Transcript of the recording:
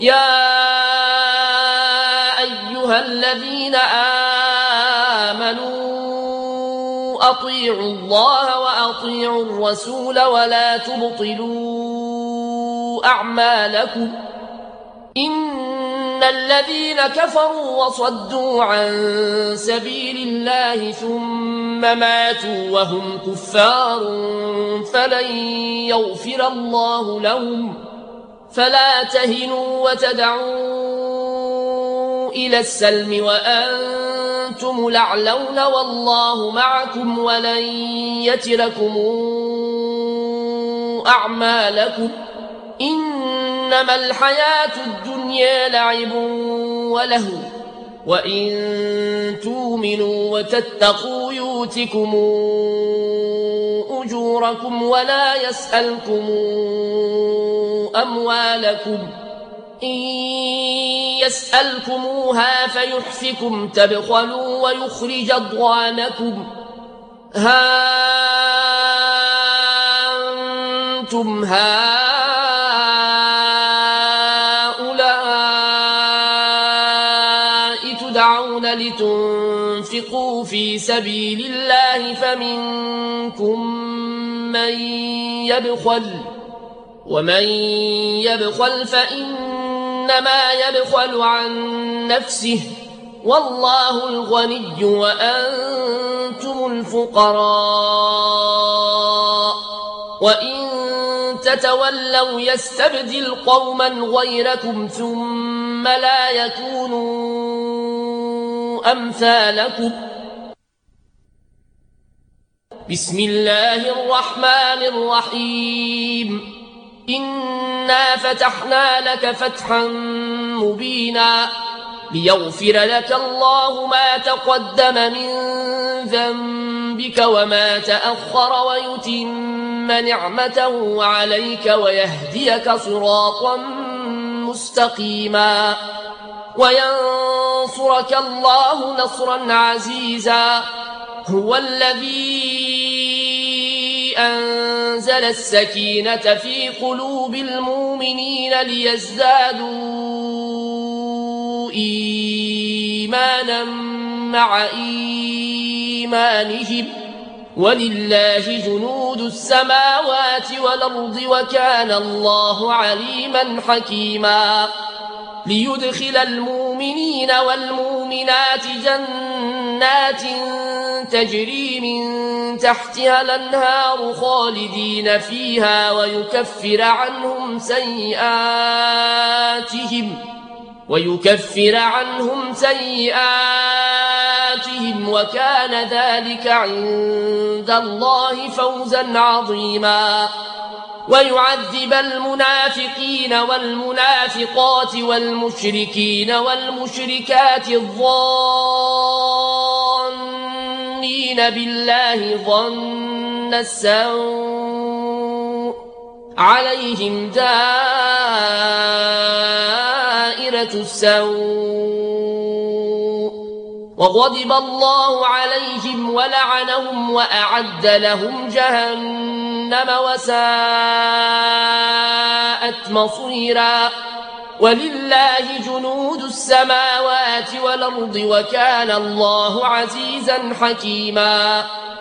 يا أيها الذين آمنوا أطيعوا الله وأطيعوا الرسول ولا تبطلوا أعمالكم إن الذين كفروا وصدوا عن سبيل الله ثم ماتوا وهم كفار فلن يغفر الله لهم فلا تهنوا وتدعوا إلى السلم وأنتم الأعلون والله معكم ولن يتركم أعمالكم إنما الحياة الدنيا لعب ولهو وإن تؤمنوا وتتقوا يؤتكم أجوركم ولا يسألكم أموالكم إن يسألكموها فيحفكم تبخلوا ويخرج أضغانكم ها أنتم هؤلاء تدعون لتنفقوا في سبيل الله فمنكم من يبخل ومن يبخل فإنما يبخل عن نفسه والله الغني وأنتم الفقراء وإن تتولوا يستبدل قوما غيركم ثم لا يكونوا أمثالكم بسم الله الرحمن الرحيم إنا فتحنا لك فتحا مبينا ليغفر لك الله ما تقدم من ذنبك وما تأخر ويتم نعمته عليك ويهديك صراطا مستقيما وينصرك الله نصرا عزيزا هو الذي أنزل السكينة في قلوب المؤمنين ليزدادوا إيمانا مع إيمانهم ولله جنود السماوات والأرض وكان الله عليما حكيما ليدخل المؤمنين والمؤمنات جنات تجري من تحتها الأنهار خالدين فيها ويكفر عنهم سيئاتهم وكان ذلك عند الله فوزا عظيما ويعذب المنافقين والمنافقات والمشركين والمشركات الظانين بالله ظن السوء عليهم دائرة السوء وغضب الله عليهم ولعنهم وأعد لهم جهنم وساءت مصيرا ولله جنود السماوات والأرض وكان الله عزيزا حكيما